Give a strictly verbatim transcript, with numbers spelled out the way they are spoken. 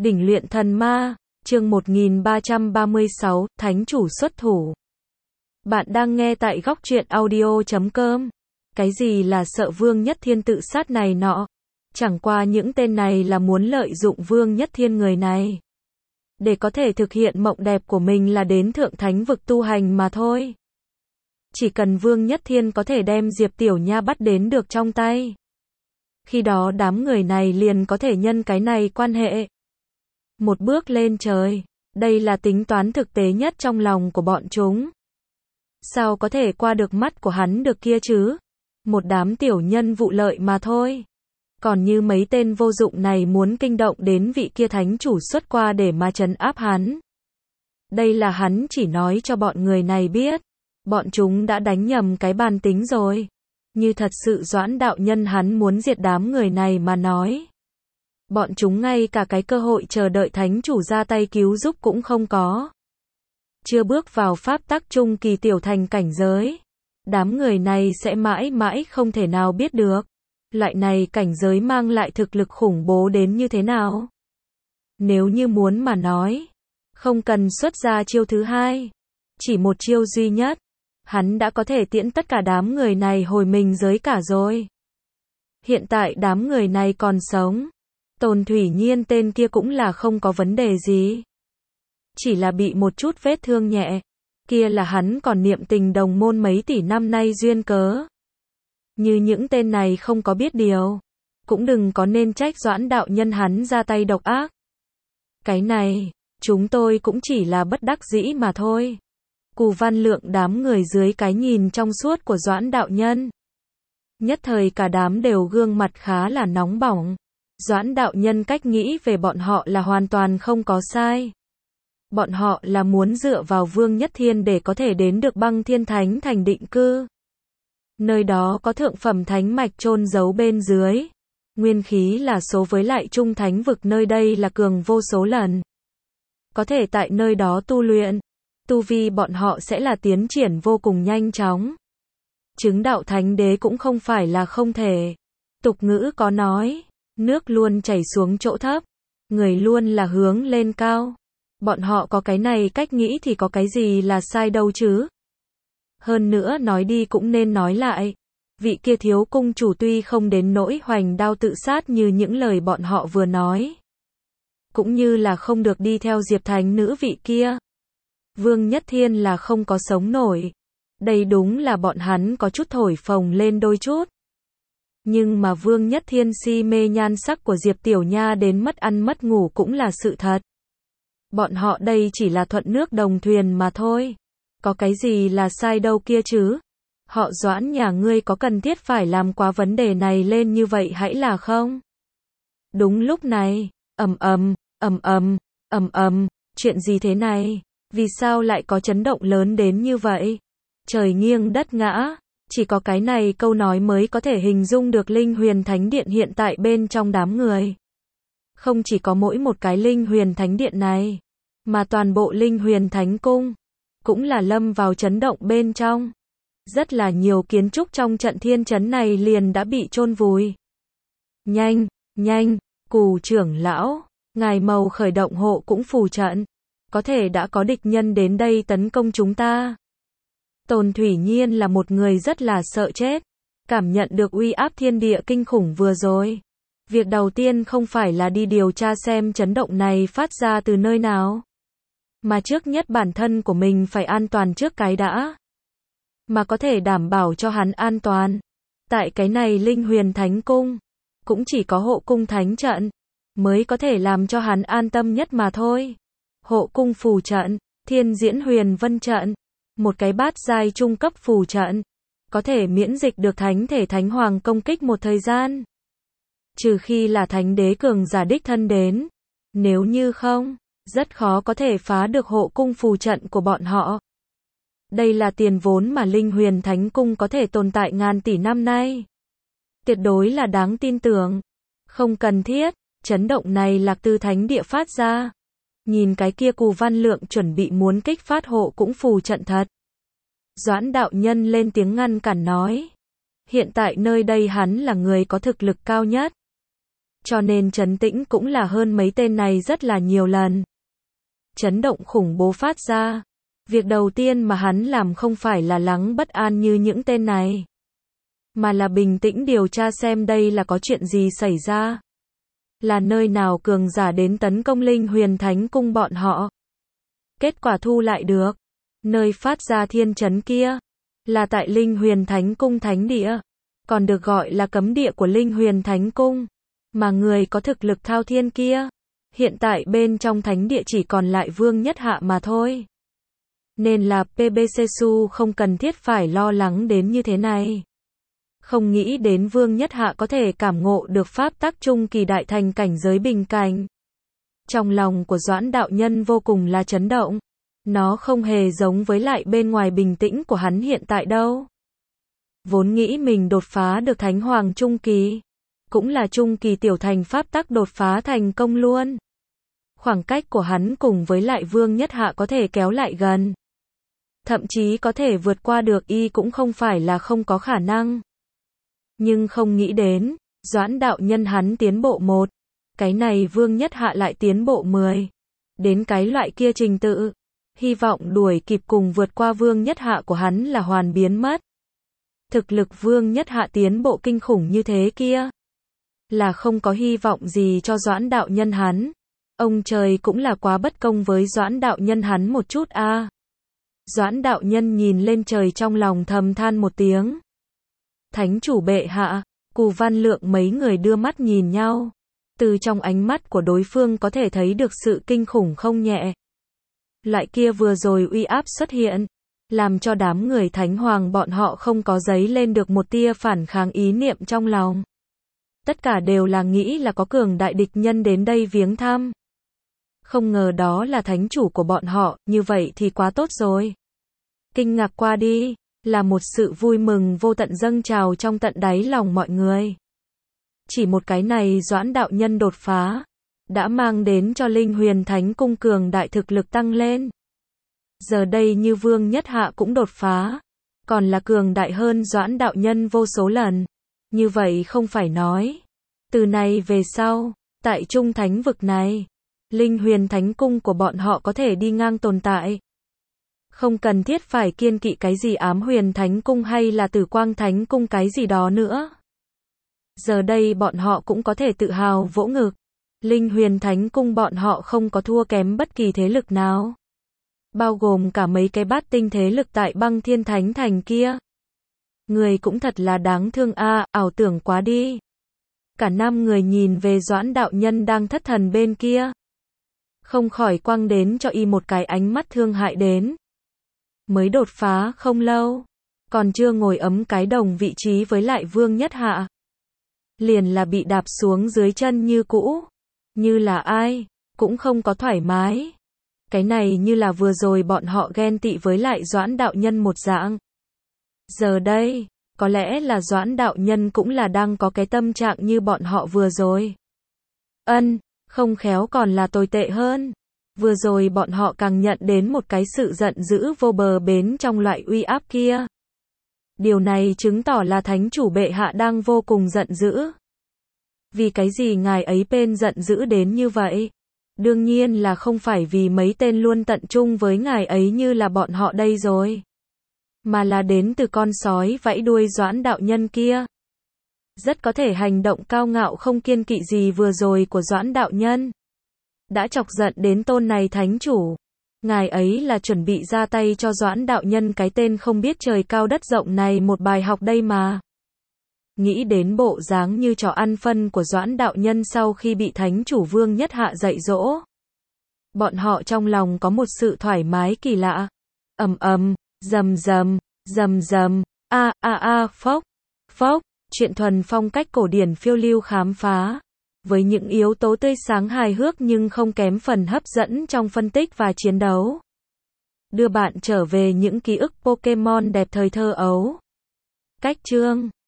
Đỉnh luyện thần ma, chương một nghìn ba trăm ba mươi sáu, Thánh chủ xuất thủ. Bạn đang nghe tại góc truyện audio chấm com. Cái gì là sợ Vương Nhất Thiên tự sát này nọ? Chẳng qua những tên này là muốn lợi dụng Vương Nhất Thiên người này, để có thể thực hiện mộng đẹp của mình là đến thượng thánh vực tu hành mà thôi. Chỉ cần Vương Nhất Thiên có thể đem Diệp Tiểu Nha bắt đến được trong tay, khi đó đám người này liền có thể nhân cái này quan hệ một bước lên trời. Đây là tính toán thực tế nhất trong lòng của bọn chúng. Sao có thể qua được mắt của hắn được kia chứ? Một đám tiểu nhân vụ lợi mà thôi. Còn như mấy tên vô dụng này muốn kinh động đến vị kia thánh chủ xuất qua để mà trấn áp hắn. Đây là hắn chỉ nói cho bọn người này biết. Bọn chúng đã đánh nhầm cái bàn tính rồi. Như thật sự Doãn đạo nhân hắn muốn diệt đám người này mà nói, bọn chúng ngay cả cái cơ hội chờ đợi thánh chủ ra tay cứu giúp cũng không có. Chưa bước vào pháp tắc trung kỳ tiểu thành cảnh giới, đám người này sẽ mãi mãi không thể nào biết được loại này cảnh giới mang lại thực lực khủng bố đến như thế nào. Nếu như muốn mà nói, không cần xuất ra chiêu thứ hai, chỉ một chiêu duy nhất, hắn đã có thể tiễn tất cả đám người này hồi mình giới cả rồi. Hiện tại đám người này còn sống, Tồn Thủy Nhiên tên kia cũng là không có vấn đề gì. Chỉ là bị một chút vết thương nhẹ, kia là hắn còn niệm tình đồng môn mấy tỷ năm nay duyên cớ. Như những tên này không có biết điều, cũng đừng có nên trách Doãn đạo nhân hắn ra tay độc ác. Cái này, chúng tôi cũng chỉ là bất đắc dĩ mà thôi. Cù Văn Lượng đám người dưới cái nhìn trong suốt của Doãn đạo nhân, nhất thời cả đám đều gương mặt khá là nóng bỏng. Doãn đạo nhân cách nghĩ về bọn họ là hoàn toàn không có sai. Bọn họ là muốn dựa vào Vương Nhất Thiên để có thể đến được Băng Thiên Thánh Thành định cư. Nơi đó có thượng phẩm thánh mạch chôn giấu bên dưới. Nguyên khí là số với lại trung thánh vực nơi đây là cường vô số lần. Có thể tại nơi đó tu luyện, tu vi bọn họ sẽ là tiến triển vô cùng nhanh chóng. Chứng đạo thánh đế cũng không phải là không thể. Tục ngữ có nói, nước luôn chảy xuống chỗ thấp, người luôn là hướng lên cao. Bọn họ có cái này cách nghĩ thì có cái gì là sai đâu chứ. Hơn nữa nói đi cũng nên nói lại, vị kia thiếu cung chủ tuy không đến nỗi hoành đao tự sát như những lời bọn họ vừa nói, cũng như là không được đi theo Diệp Thánh nữ vị kia, Vương Nhất Thiên là không có sống nổi. Đây đúng là bọn hắn có chút thổi phồng lên đôi chút. Nhưng mà Vương Nhất Thiên si mê nhan sắc của Diệp Tiểu Nha đến mất ăn mất ngủ cũng là sự thật. Bọn họ đây chỉ là thuận nước đồng thuyền mà thôi. Có cái gì là sai đâu kia chứ? Họ Doãn nhà ngươi có cần thiết phải làm quá vấn đề này lên như vậy hãy là không? Đúng lúc này, ầm ầm, ầm ầm, ầm ầm, chuyện gì thế này? Vì sao lại có chấn động lớn đến như vậy? Trời nghiêng đất ngã, chỉ có cái này câu nói mới có thể hình dung được Linh Huyền Thánh Điện hiện tại bên trong đám người. Không chỉ có mỗi một cái Linh Huyền Thánh Điện này, mà toàn bộ Linh Huyền Thánh Cung cũng là lâm vào chấn động bên trong. Rất là nhiều kiến trúc trong trận thiên trấn này liền đã bị chôn vùi. Nhanh, nhanh, Cù trưởng lão, ngài màu khởi động hộ cũng phù trận. Có thể đã có địch nhân đến đây tấn công chúng ta. Tồn Thủy Nhiên là một người rất là sợ chết. Cảm nhận được uy áp thiên địa kinh khủng vừa rồi. Việc đầu tiên không phải là đi điều tra xem chấn động này phát ra từ nơi nào, mà trước nhất bản thân của mình phải an toàn trước cái đã. Mà có thể đảm bảo cho hắn an toàn. Tại cái này Linh Huyền Thánh Cung, cũng chỉ có hộ cung thánh trận mới có thể làm cho hắn an tâm nhất mà thôi. Hộ cung phù trận, Thiên Diễn Huyền Vân trận, một cái bát giai trung cấp phù trận, có thể miễn dịch được thánh thể thánh hoàng công kích một thời gian. Trừ khi là thánh đế cường giả đích thân đến, nếu như không, rất khó có thể phá được hộ cung phù trận của bọn họ. Đây là tiền vốn mà Linh Huyền Thánh Cung có thể tồn tại ngàn tỷ năm nay. Tuyệt đối là đáng tin tưởng. Không cần thiết, chấn động này là từ thánh địa phát ra. Nhìn cái kia Cù Văn Lượng chuẩn bị muốn kích phát hộ cũng phù trận thật. Doãn đạo nhân lên tiếng ngăn cản nói. Hiện tại nơi đây hắn là người có thực lực cao nhất. cho nên trấn tĩnh cũng là hơn mấy tên này rất là nhiều lần. Chấn động khủng bố phát ra. Việc đầu tiên mà hắn làm không phải là lắng bất an như những tên này, mà là bình tĩnh điều tra xem đây là có chuyện gì xảy ra. Là nơi nào cường giả đến tấn công Linh Huyền Thánh Cung bọn họ. Kết quả thu lại được. Nơi phát ra thiên chấn kia là tại Linh Huyền Thánh Cung Thánh Địa, còn được gọi là cấm địa của Linh Huyền Thánh Cung. Mà người có thực lực thao thiên kia, hiện tại bên trong thánh địa chỉ còn lại Vương Nhất Hạ mà thôi. Nên là pê bê xê Su không cần thiết phải lo lắng đến như thế này. Không nghĩ đến Vương Nhất Hạ có thể cảm ngộ được pháp tắc trung kỳ đại thành cảnh giới bình cảnh. Trong lòng của Doãn đạo nhân vô cùng là chấn động. Nó không hề giống với lại bên ngoài bình tĩnh của hắn hiện tại đâu. Vốn nghĩ mình đột phá được Thánh Hoàng trung kỳ, cũng là trung kỳ tiểu thành pháp tắc đột phá thành công luôn. Khoảng cách của hắn cùng với lại Vương Nhất Hạ có thể kéo lại gần. Thậm chí có thể vượt qua được y cũng không phải là không có khả năng. Nhưng không nghĩ đến, Doãn đạo nhân hắn tiến bộ một, cái này Vương Nhất Hạ lại tiến bộ mười. Đến cái loại kia trình tự, hy vọng đuổi kịp cùng vượt qua Vương Nhất Hạ của hắn là hoàn biến mất. Thực lực Vương Nhất Hạ tiến bộ kinh khủng như thế kia, là không có hy vọng gì cho Doãn đạo nhân hắn. Ông trời cũng là quá bất công với Doãn đạo nhân hắn một chút a. À. Doãn đạo nhân nhìn lên trời trong lòng thầm than một tiếng. Thánh chủ bệ hạ, Cù Văn Lượng mấy người đưa mắt nhìn nhau. Từ trong ánh mắt của đối phương có thể thấy được sự kinh khủng không nhẹ. Loại kia vừa rồi uy áp xuất hiện, làm cho đám người Thánh Hoàng bọn họ không có dấy lên được một tia phản kháng ý niệm trong lòng. Tất cả đều là nghĩ là có cường đại địch nhân đến đây viếng thăm. Không ngờ đó là thánh chủ của bọn họ, như vậy thì quá tốt rồi. Kinh ngạc qua đi, là một sự vui mừng vô tận dâng trào trong tận đáy lòng mọi người. Chỉ một cái này Doãn đạo nhân đột phá, đã mang đến cho Linh Huyền Thánh Cung cường đại thực lực tăng lên. Giờ đây như Vương Nhất Hạ cũng đột phá, còn là cường đại hơn Doãn đạo nhân vô số lần. Như vậy không phải nói, từ nay về sau, tại Trung Thánh vực này, Linh Huyền Thánh Cung của bọn họ có thể đi ngang tồn tại. Không cần thiết phải kiêng kỵ cái gì Ám Huyền Thánh Cung hay là Tử Quang Thánh Cung cái gì đó nữa. Giờ đây bọn họ cũng có thể tự hào vỗ ngực. Linh Huyền Thánh Cung bọn họ không có thua kém bất kỳ thế lực nào. Bao gồm cả mấy cái bát tinh thế lực tại Băng Thiên Thánh Thành kia. Người cũng thật là đáng thương a, à, ảo tưởng quá đi. Cả năm người nhìn về Doãn đạo nhân đang thất thần bên kia, không khỏi quăng đến cho y một cái ánh mắt thương hại đến. Mới đột phá không lâu, còn chưa ngồi ấm cái đồng vị trí với lại Vương Nhất Hạ, liền là bị đạp xuống dưới chân như cũ. Như là ai, cũng không có thoải mái. Cái này như là vừa rồi bọn họ ghen tị với lại Doãn đạo nhân một dạng. Giờ đây, có lẽ là Doãn đạo nhân cũng là đang có cái tâm trạng như bọn họ vừa rồi. Ân, không khéo còn là tồi tệ hơn. Vừa rồi bọn họ càng nhận đến một cái sự giận dữ vô bờ bến trong loại uy áp kia. Điều này chứng tỏ là thánh chủ bệ hạ đang vô cùng giận dữ. Vì cái gì ngài ấy bên giận dữ đến như vậy? Đương nhiên là không phải vì mấy tên luôn tận trung với ngài ấy như là bọn họ đây rồi. Mà là đến từ con sói vẫy đuôi Doãn đạo nhân kia. Rất có thể hành động cao ngạo không kiêng kỵ gì vừa rồi của Doãn đạo nhân đã chọc giận đến tôn này thánh chủ. Ngài ấy là chuẩn bị ra tay cho Doãn đạo nhân cái tên không biết trời cao đất rộng này một bài học đây mà. Nghĩ đến bộ dáng như trò ăn phân của Doãn đạo nhân sau khi bị thánh chủ Vương Nhất Hạ dạy dỗ, bọn họ trong lòng có một sự thoải mái kỳ lạ. Ầm ầm, rầm rầm, rầm rầm, a a a, phốc, phốc, chuyện thuần phong cách cổ điển phiêu lưu khám phá, với những yếu tố tươi sáng hài hước nhưng không kém phần hấp dẫn trong phân tích và chiến đấu. Đưa bạn trở về những ký ức Pokemon đẹp thời thơ ấu. Cách chương